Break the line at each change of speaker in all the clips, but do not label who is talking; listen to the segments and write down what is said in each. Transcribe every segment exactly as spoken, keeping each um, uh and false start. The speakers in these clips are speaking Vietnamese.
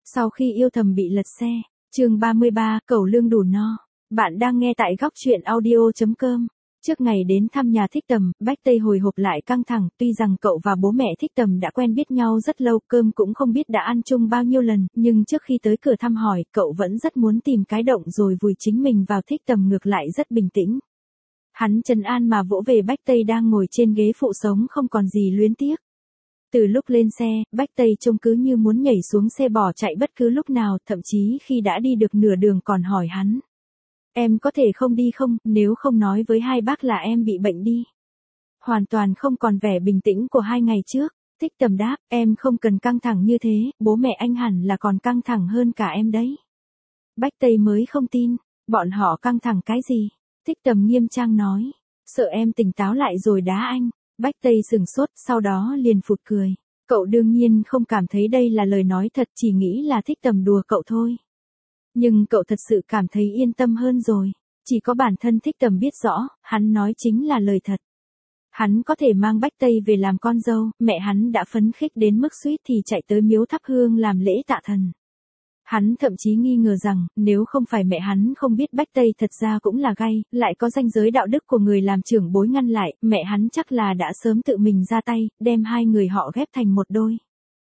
Sau khi yêu thầm bị lật xe, chương ba mươi ba, cẩu lương đủ no. Bạn đang nghe tại góc truyện audio chấm com. Trước ngày đến thăm nhà Thích Tầm, Bách Tây hồi hộp lại căng thẳng, tuy rằng cậu và bố mẹ Thích Tầm đã quen biết nhau rất lâu, cơm cũng không biết đã ăn chung bao nhiêu lần, nhưng trước khi tới cửa thăm hỏi, cậu vẫn rất muốn tìm cái động rồi vùi chính mình vào. Thích Tầm ngược lại rất bình tĩnh. Hắn trấn an mà vỗ về Bách Tây đang ngồi trên ghế phụ sống không còn gì luyến tiếc. Từ lúc lên xe, Bách Tây trông cứ như muốn nhảy xuống xe bỏ chạy bất cứ lúc nào, thậm chí khi đã đi được nửa đường còn hỏi hắn. Em có thể không đi không, nếu không nói với hai bác là em bị bệnh đi. Hoàn toàn không còn vẻ bình tĩnh của hai ngày trước. Thích Tầm đáp, em không cần căng thẳng như thế, bố mẹ anh hẳn là còn căng thẳng hơn cả em đấy. Bách Tây mới không tin, bọn họ căng thẳng cái gì? Thích Tầm nghiêm trang nói, sợ em tỉnh táo lại rồi đá anh. Bách Tây sửng sốt, sau đó liền phụt cười. Cậu đương nhiên không cảm thấy đây là lời nói thật, chỉ nghĩ là Thích Tầm đùa cậu thôi. Nhưng cậu thật sự cảm thấy yên tâm hơn rồi. Chỉ có bản thân Thích Tầm biết rõ, hắn nói chính là lời thật. Hắn có thể mang Bách Tây về làm con dâu, mẹ hắn đã phấn khích đến mức suýt thì chạy tới miếu thắp hương làm lễ tạ thần. Hắn thậm chí nghi ngờ rằng, nếu không phải mẹ hắn không biết Bách Tây thật ra cũng là gay, lại có ranh giới đạo đức của người làm trưởng bối ngăn lại, mẹ hắn chắc là đã sớm tự mình ra tay, đem hai người họ ghép thành một đôi.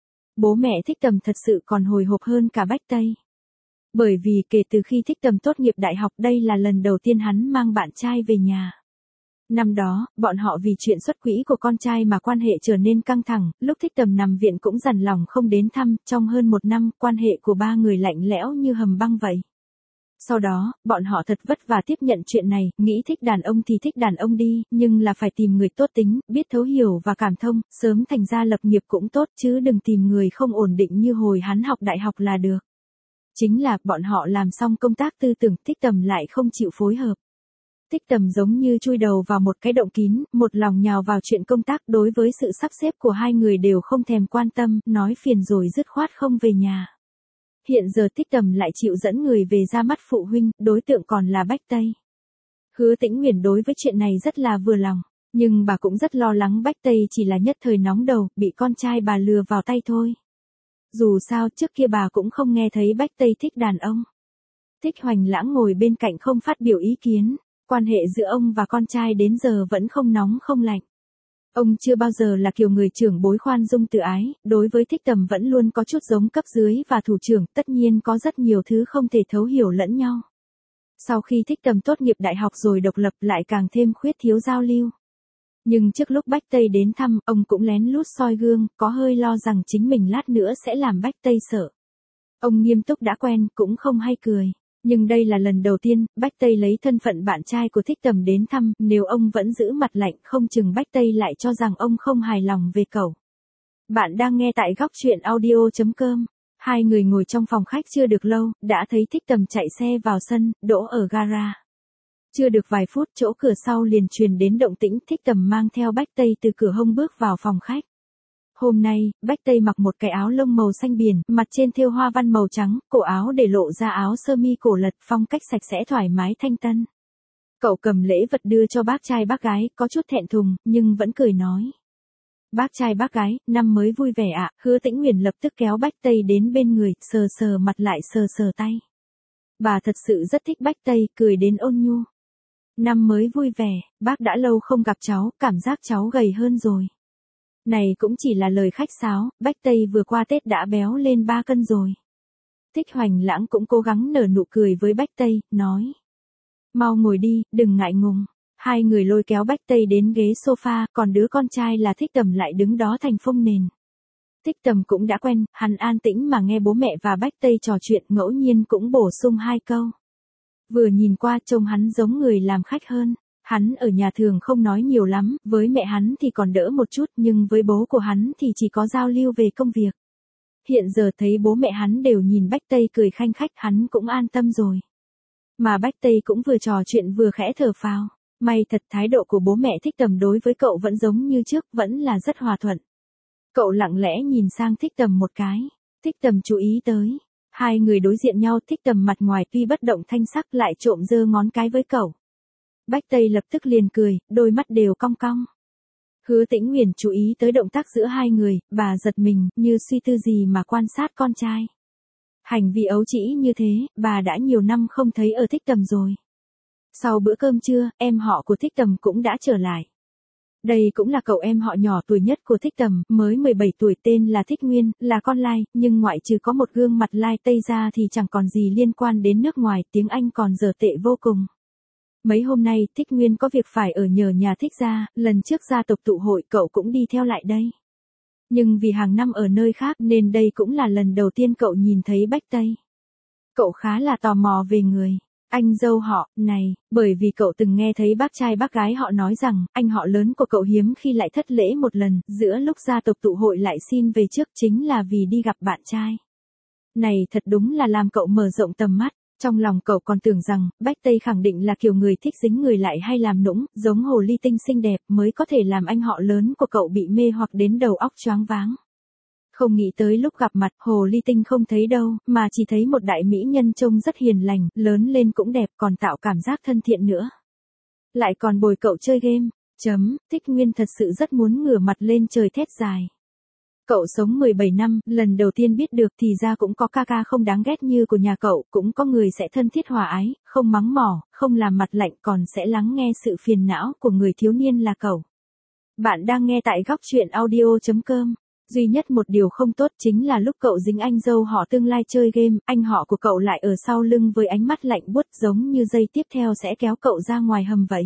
Bố mẹ Thích Tầm thật sự còn hồi hộp hơn cả Bách Tây. Bởi vì kể từ khi Thích Tầm tốt nghiệp đại học đây là lần đầu tiên hắn mang bạn trai về nhà. Năm đó, bọn họ vì chuyện xuất quỹ của con trai mà quan hệ trở nên căng thẳng, lúc Thích Tầm nằm viện cũng dằn lòng không đến thăm, trong hơn một năm, quan hệ của ba người lạnh lẽo như hầm băng vậy. Sau đó, bọn họ thật vất vả tiếp nhận chuyện này, nghĩ thích đàn ông thì thích đàn ông đi, nhưng là phải tìm người tốt tính, biết thấu hiểu và cảm thông, sớm thành ra lập nghiệp cũng tốt chứ đừng tìm người không ổn định như hồi hắn học đại học là được. Chính là, bọn họ làm xong công tác tư tưởng, Thích Tầm lại không chịu phối hợp. Thích Tầm giống như chui đầu vào một cái động kín, một lòng nhào vào chuyện công tác, đối với sự sắp xếp của hai người đều không thèm quan tâm, nói phiền rồi dứt khoát không về nhà. Hiện giờ Thích Tầm lại chịu dẫn người về ra mắt phụ huynh, đối tượng còn là Bách Tây. Hứa Tĩnh Huyền đối với chuyện này rất là vừa lòng, nhưng bà cũng rất lo lắng Bách Tây chỉ là nhất thời nóng đầu, bị con trai bà lừa vào tay thôi. Dù sao trước kia bà cũng không nghe thấy Bách Tây thích đàn ông. Thích Hoành Lãng ngồi bên cạnh không phát biểu ý kiến. Quan hệ giữa ông và con trai đến giờ vẫn không nóng không lạnh. Ông chưa bao giờ là kiểu người trưởng bối khoan dung tự ái, đối với Thích Tầm vẫn luôn có chút giống cấp dưới và thủ trưởng, tất nhiên có rất nhiều thứ không thể thấu hiểu lẫn nhau. Sau khi Thích Tầm tốt nghiệp đại học rồi độc lập lại càng thêm khuyết thiếu giao lưu. Nhưng trước lúc Bách Tây đến thăm, ông cũng lén lút soi gương, có hơi lo rằng chính mình lát nữa sẽ làm Bách Tây sợ. Ông nghiêm túc đã quen, cũng không hay cười. Nhưng đây là lần đầu tiên, Bách Tây lấy thân phận bạn trai của Thích Tầm đến thăm, nếu ông vẫn giữ mặt lạnh không chừng Bách Tây lại cho rằng ông không hài lòng về cậu. Bạn đang nghe tại góc truyện audio chấm com. Hai người ngồi trong phòng khách chưa được lâu, đã thấy Thích Tầm chạy xe vào sân, đỗ ở gara. Chưa được vài phút chỗ cửa sau liền truyền đến động tĩnh, Thích Tầm mang theo Bách Tây từ cửa hông bước vào phòng khách. Hôm nay, Bách Tây mặc một cái áo lông màu xanh biển, mặt trên thêu hoa văn màu trắng, cổ áo để lộ ra áo sơ mi cổ lật, phong cách sạch sẽ thoải mái thanh tân. Cậu cầm lễ vật đưa cho bác trai bác gái, có chút thẹn thùng, nhưng vẫn cười nói. Bác trai bác gái, năm mới vui vẻ ạ. Hứa Tĩnh Huyền lập tức kéo Bách Tây đến bên người, sờ sờ mặt lại sờ sờ tay. Bà thật sự rất thích Bách Tây, cười đến ôn nhu. Năm mới vui vẻ, bác đã lâu không gặp cháu, cảm giác cháu gầy hơn rồi. Này cũng chỉ là lời khách sáo, Bách Tây vừa qua Tết đã béo lên ba cân rồi. Thích Hoành Lãng cũng cố gắng nở nụ cười với Bách Tây, nói. Mau ngồi đi, đừng ngại ngùng. Hai người lôi kéo Bách Tây đến ghế sofa, còn đứa con trai là Thích Tầm lại đứng đó thành phông nền. Thích Tầm cũng đã quen, hắn an tĩnh mà nghe bố mẹ và Bách Tây trò chuyện, ngẫu nhiên cũng bổ sung hai câu. Vừa nhìn qua trông hắn giống người làm khách hơn. Hắn ở nhà thường không nói nhiều lắm, với mẹ hắn thì còn đỡ một chút, nhưng với bố của hắn thì chỉ có giao lưu về công việc. Hiện giờ thấy bố mẹ hắn đều nhìn Bách Tây cười khanh khách, hắn cũng an tâm rồi. Mà Bách Tây cũng vừa trò chuyện vừa khẽ thở phào. May thật thái độ của bố mẹ Thích Tầm đối với cậu vẫn giống như trước, vẫn là rất hòa thuận. Cậu lặng lẽ nhìn sang Thích Tầm một cái. Thích Tầm chú ý tới. Hai người đối diện nhau, Thích Tầm mặt ngoài tuy bất động thanh sắc lại trộm giơ ngón cái với cậu. Bách Tây lập tức liền cười, đôi mắt đều cong cong. Hứa Tĩnh Huyền chú ý tới động tác giữa hai người, bà giật mình, như suy tư gì mà quan sát con trai. Hành vi ấu trĩ như thế, bà đã nhiều năm không thấy ở Thích Tầm rồi. Sau bữa cơm trưa, em họ của Thích Tầm cũng đã trở lại. Đây cũng là cậu em họ nhỏ tuổi nhất của Thích Tầm, mới mười bảy tuổi, tên là Thích Nguyên, là con lai, nhưng ngoại trừ có một gương mặt lai Tây ra thì chẳng còn gì liên quan đến nước ngoài, tiếng Anh còn dở tệ vô cùng. Mấy hôm nay, Thích Nguyên có việc phải ở nhờ nhà Thích gia, lần trước gia tộc tụ hội cậu cũng đi theo lại đây. Nhưng vì hàng năm ở nơi khác nên đây cũng là lần đầu tiên cậu nhìn thấy Bách Tây. Cậu khá là tò mò về người anh dâu họ này, bởi vì cậu từng nghe thấy bác trai bác gái họ nói rằng, anh họ lớn của cậu hiếm khi lại thất lễ một lần, giữa lúc gia tộc tụ hội lại xin về trước chính là vì đi gặp bạn trai. Này thật đúng là làm cậu mở rộng tầm mắt, trong lòng cậu còn tưởng rằng, Bách Tây khẳng định là kiểu người thích dính người lại hay làm nũng, giống hồ ly tinh xinh đẹp mới có thể làm anh họ lớn của cậu bị mê hoặc đến đầu óc choáng váng. Không nghĩ tới lúc gặp mặt, hồ ly tinh không thấy đâu, mà chỉ thấy một đại mỹ nhân trông rất hiền lành, lớn lên cũng đẹp còn tạo cảm giác thân thiện nữa. Lại còn bồi cậu chơi game, chấm, Thích Nguyên thật sự rất muốn ngửa mặt lên trời thét dài. Cậu sống mười bảy năm, lần đầu tiên biết được thì ra cũng có ca ca không đáng ghét như của nhà cậu, cũng có người sẽ thân thiết hòa ái, không mắng mỏ, không làm mặt lạnh còn sẽ lắng nghe sự phiền não của người thiếu niên là cậu. Bạn đang nghe tại góc truyện audio chấm com. Duy nhất một điều không tốt chính là lúc cậu dính anh dâu họ tương lai chơi game, anh họ của cậu lại ở sau lưng với ánh mắt lạnh buốt giống như giây tiếp theo sẽ kéo cậu ra ngoài hầm vậy.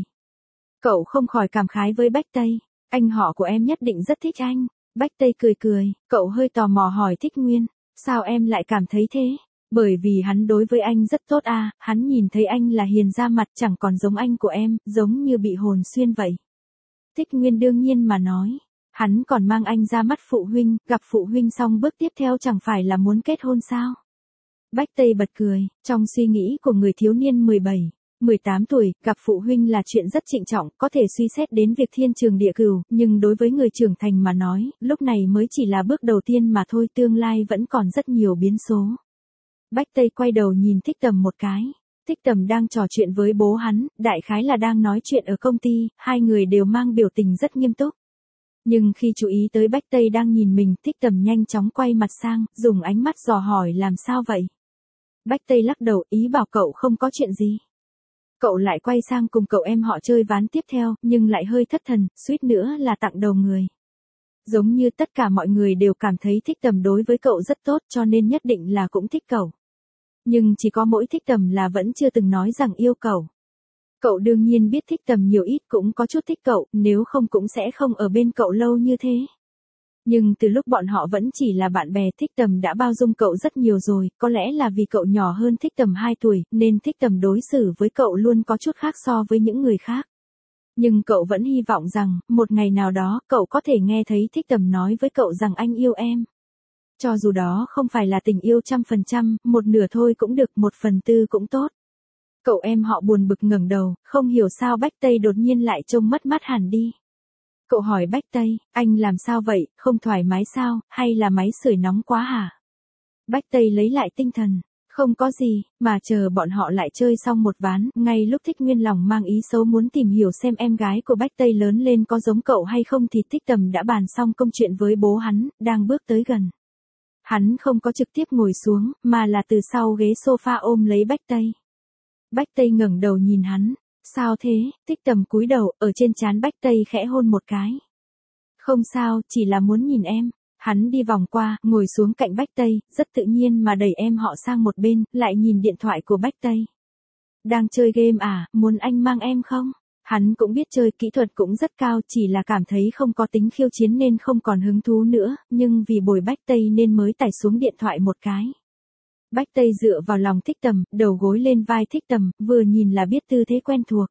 Cậu không khỏi cảm khái với Bách Tây, anh họ của em nhất định rất thích anh. Bách Tây cười cười, cậu hơi tò mò hỏi Thích Nguyên, sao em lại cảm thấy thế? Bởi vì hắn đối với anh rất tốt à, hắn nhìn thấy anh là hiền ra mặt chẳng còn giống anh của em, giống như bị hồn xuyên vậy. Thích Nguyên đương nhiên mà nói. Hắn còn mang anh ra mắt phụ huynh, gặp phụ huynh xong bước tiếp theo chẳng phải là muốn kết hôn sao? Bách Tây bật cười, trong suy nghĩ của người thiếu niên mười bảy, mười tám tuổi, gặp phụ huynh là chuyện rất trịnh trọng, có thể suy xét đến việc thiên trường địa cửu, nhưng đối với người trưởng thành mà nói, lúc này mới chỉ là bước đầu tiên mà thôi, tương lai vẫn còn rất nhiều biến số. Bách Tây quay đầu nhìn Thích Tầm một cái. Thích Tầm đang trò chuyện với bố hắn, đại khái là đang nói chuyện ở công ty, hai người đều mang biểu tình rất nghiêm túc. Nhưng khi chú ý tới Bách Tây đang nhìn mình, Thích Tầm nhanh chóng quay mặt sang, dùng ánh mắt dò hỏi làm sao vậy. Bách Tây lắc đầu, ý bảo cậu không có chuyện gì. Cậu lại quay sang cùng cậu em họ chơi ván tiếp theo, nhưng lại hơi thất thần, suýt nữa là tặng đầu người. Giống như tất cả mọi người đều cảm thấy Thích Tầm đối với cậu rất tốt cho nên nhất định là cũng thích cậu. Nhưng chỉ có mỗi Thích Tầm là vẫn chưa từng nói rằng yêu cậu. Cậu đương nhiên biết Thích Tầm nhiều ít cũng có chút thích cậu, nếu không cũng sẽ không ở bên cậu lâu như thế. Nhưng từ lúc bọn họ vẫn chỉ là bạn bè, Thích Tầm đã bao dung cậu rất nhiều rồi, có lẽ là vì cậu nhỏ hơn Thích Tầm hai tuổi, nên Thích Tầm đối xử với cậu luôn có chút khác so với những người khác. Nhưng cậu vẫn hy vọng rằng, một ngày nào đó, cậu có thể nghe thấy Thích Tầm nói với cậu rằng anh yêu em. Cho dù đó không phải là tình yêu trăm phần trăm, một nửa thôi cũng được, một phần tư cũng tốt. Cậu em họ buồn bực ngẩng đầu, không hiểu sao Bách Tây đột nhiên lại trông mất mát hẳn đi. Cậu hỏi Bách Tây, anh làm sao vậy, không thoải mái sao, hay là máy sưởi nóng quá hả? Bách Tây lấy lại tinh thần, không có gì, mà chờ bọn họ lại chơi xong một ván, ngay lúc Thích Nguyên lòng mang ý xấu muốn tìm hiểu xem em gái của Bách Tây lớn lên có giống cậu hay không thì Thích Tầm đã bàn xong công chuyện với bố hắn, đang bước tới gần. Hắn không có trực tiếp ngồi xuống, mà là từ sau ghế sofa ôm lấy Bách Tây. Bách Tây ngẩng đầu nhìn hắn, sao thế? Thích Tầm cúi đầu, ở trên trán Bách Tây khẽ hôn một cái. Không sao, chỉ là muốn nhìn em. Hắn đi vòng qua, ngồi xuống cạnh Bách Tây, rất tự nhiên mà đẩy em họ sang một bên, lại nhìn điện thoại của Bách Tây. Đang chơi game à, muốn anh mang em không? Hắn cũng biết chơi, kỹ thuật cũng rất cao, chỉ là cảm thấy không có tính khiêu chiến nên không còn hứng thú nữa, nhưng vì bồi Bách Tây nên mới tải xuống điện thoại một cái. Bách Tây dựa vào lòng Thích Tầm, đầu gối lên vai Thích Tầm, vừa nhìn là biết tư thế quen thuộc.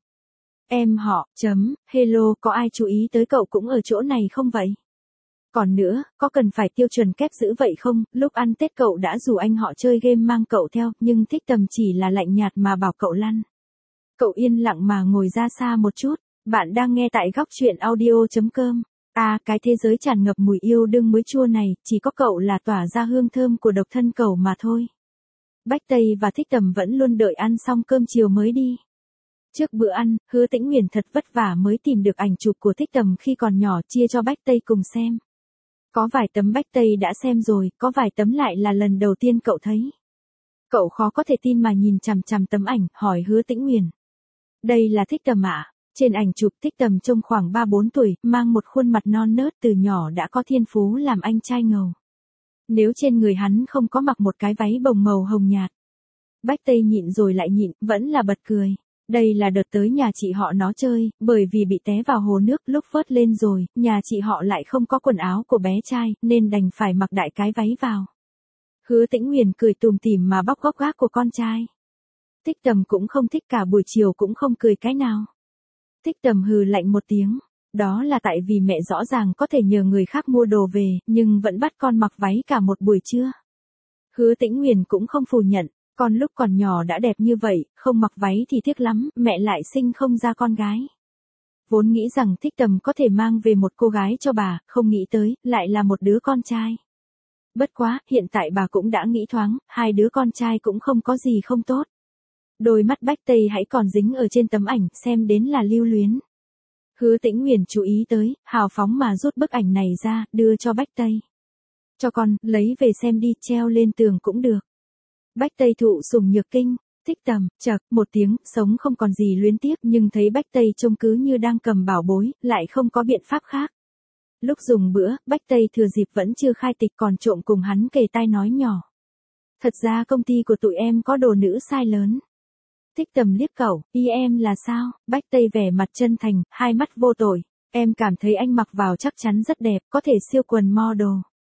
Em họ, chấm, hello, có ai chú ý tới cậu cũng ở chỗ này không vậy? Còn nữa, có cần phải tiêu chuẩn kép giữ vậy không? Lúc ăn Tết cậu đã rủ anh họ chơi game mang cậu theo, nhưng Thích Tầm chỉ là lạnh nhạt mà bảo cậu lăn. Cậu yên lặng mà ngồi ra xa một chút. Bạn đang nghe tại góc truyện audio chấm com. À, cái thế giới tràn ngập mùi yêu đương muối chua này, chỉ có cậu là tỏa ra hương thơm của độc thân cậu mà thôi. Bách Tây và Thích Tầm vẫn luôn đợi ăn xong cơm chiều mới đi. Trước bữa ăn, Hứa Tĩnh Uyển thật vất vả mới tìm được ảnh chụp của Thích Tầm khi còn nhỏ chia cho Bách Tây cùng xem. Có vài tấm Bách Tây đã xem rồi, có vài tấm lại là lần đầu tiên cậu thấy. Cậu khó có thể tin mà nhìn chằm chằm tấm ảnh, hỏi Hứa Tĩnh Nguyền. Đây là Thích Tầm ạ? À? Trên ảnh chụp Thích Tầm trông khoảng ba bốn tuổi, mang một khuôn mặt non nớt, từ nhỏ đã có thiên phú làm anh trai ngầu. Nếu trên người hắn không có mặc một cái váy bồng màu hồng nhạt. Bách Tây nhịn rồi lại nhịn, vẫn là bật cười. Đây là đợt tới nhà chị họ nó chơi, bởi vì bị té vào hồ nước, lúc vớt lên rồi, nhà chị họ lại không có quần áo của bé trai, nên đành phải mặc đại cái váy vào. Hứa Tĩnh Nguyền cười tùm tìm mà bóc góc gác của con trai. Thích Tầm cũng không thích, cả buổi chiều cũng không cười cái nào. Thích Tầm hừ lạnh một tiếng. Đó là tại vì mẹ rõ ràng có thể nhờ người khác mua đồ về, nhưng vẫn bắt con mặc váy cả một buổi trưa. Hứa Tĩnh Nguyền cũng không phủ nhận, con lúc còn nhỏ đã đẹp như vậy, không mặc váy thì tiếc lắm, mẹ lại sinh không ra con gái. Vốn nghĩ rằng Thích Tầm có thể mang về một cô gái cho bà, không nghĩ tới, lại là một đứa con trai. Bất quá, hiện tại bà cũng đã nghĩ thoáng, hai đứa con trai cũng không có gì không tốt. Đôi mắt Bách Tây hãy còn dính ở trên tấm ảnh, xem đến là lưu luyến. Hứa Tĩnh Nguyền chú ý tới, hào phóng mà rút bức ảnh này ra, đưa cho Bách Tây. Cho con, lấy về xem đi, treo lên tường cũng được. Bách Tây thụ sủng nhược kinh, Thích Tầm, chậc, một tiếng, sống không còn gì luyến tiếc, nhưng thấy Bách Tây trông cứ như đang cầm bảo bối, lại không có biện pháp khác. Lúc dùng bữa, Bách Tây thừa dịp vẫn chưa khai tịch còn trộm cùng hắn kề tai nói nhỏ. Thật ra công ty của tụi em có đồ nữ size lớn. Thích Tầm liếc cậu, ý em là sao? Bách Tây vẻ mặt chân thành, hai mắt vô tội. Em cảm thấy anh mặc vào chắc chắn rất đẹp, có thể siêu quần model.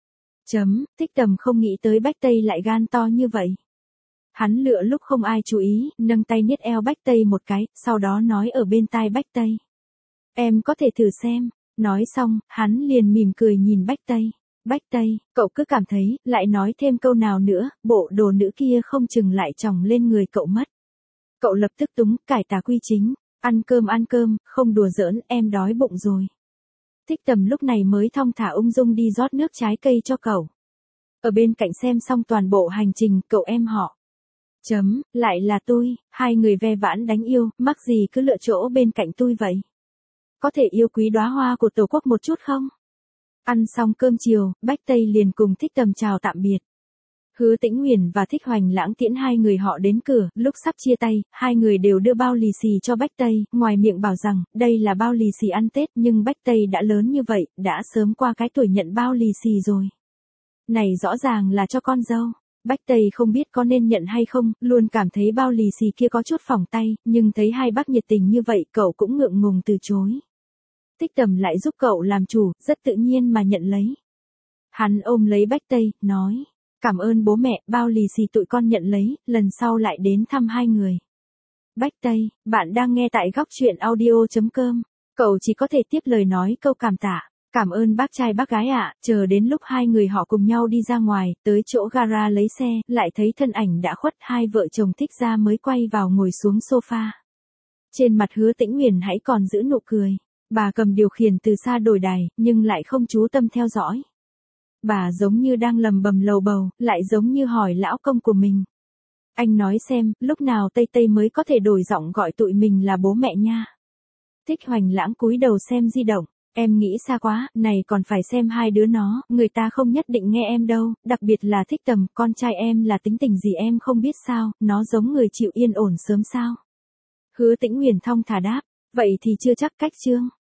Chấm, Thích Tầm không nghĩ tới Bách Tây lại gan to như vậy. Hắn lựa lúc không ai chú ý, nâng tay niết eo Bách Tây một cái, sau đó nói ở bên tai Bách Tây. Em có thể thử xem. Nói xong, hắn liền mỉm cười nhìn Bách Tây. Bách Tây, cậu cứ cảm thấy, lại nói thêm câu nào nữa, bộ đồ nữ kia không chừng lại chồng lên người cậu mất. Cậu lập tức túng, cải tà quy chính, ăn cơm ăn cơm, không đùa giỡn, em đói bụng rồi. Thích Tầm lúc này mới thong thả ung dung đi rót nước trái cây cho cậu. Ở bên cạnh xem xong toàn bộ hành trình, cậu em họ. Chấm, lại là tôi, hai người ve vãn đánh yêu, mắc gì cứ lựa chỗ bên cạnh tôi vậy. Có thể yêu quý đóa hoa của Tổ quốc một chút không? Ăn xong cơm chiều, Bách Tây liền cùng Thích Tầm chào tạm biệt. Hứa Tĩnh Nguyền và Thích Hoành Lãng tiễn hai người họ đến cửa, lúc sắp chia tay, hai người đều đưa bao lì xì cho Bách Tây, ngoài miệng bảo rằng, đây là bao lì xì ăn Tết, nhưng Bách Tây đã lớn như vậy, đã sớm qua cái tuổi nhận bao lì xì rồi. Này rõ ràng là cho con dâu. Bách Tây không biết có nên nhận hay không, luôn cảm thấy bao lì xì kia có chút phỏng tay, nhưng thấy hai bác nhiệt tình như vậy, cậu cũng ngượng ngùng từ chối. Thích Tầm lại giúp cậu làm chủ, rất tự nhiên mà nhận lấy. Hắn ôm lấy Bách Tây, nói, cảm ơn bố mẹ, bao lì xì tụi con nhận lấy, lần sau lại đến thăm hai người. Bách Tây, bạn đang nghe tại góc truyện audio chấm com, cậu chỉ có thể tiếp lời nói câu cảm tạ. Cảm ơn bác trai bác gái ạ, à, chờ đến lúc hai người họ cùng nhau đi ra ngoài, tới chỗ gara lấy xe, lại thấy thân ảnh đã khuất, hai vợ chồng Thích ra mới quay vào ngồi xuống sofa. Trên mặt Hứa Tĩnh Nguyền hãy còn giữ nụ cười. Bà cầm điều khiển từ xa đổi đài, nhưng lại không chú tâm theo dõi. Bà giống như đang lầm bầm lầu bầu, lại giống như hỏi lão công của mình. Anh nói xem, lúc nào Tây Tây mới có thể đổi giọng gọi tụi mình là bố mẹ nha. Thích Hoành Lãng cúi đầu xem di động. Em nghĩ xa quá, này còn phải xem hai đứa nó, người ta không nhất định nghe em đâu, đặc biệt là Thích Tầm, con trai em là tính tình gì em không biết sao, nó giống người chịu yên ổn sớm sao. Hứa Tĩnh Nguyền thong thả đáp, vậy thì chưa chắc cách chương.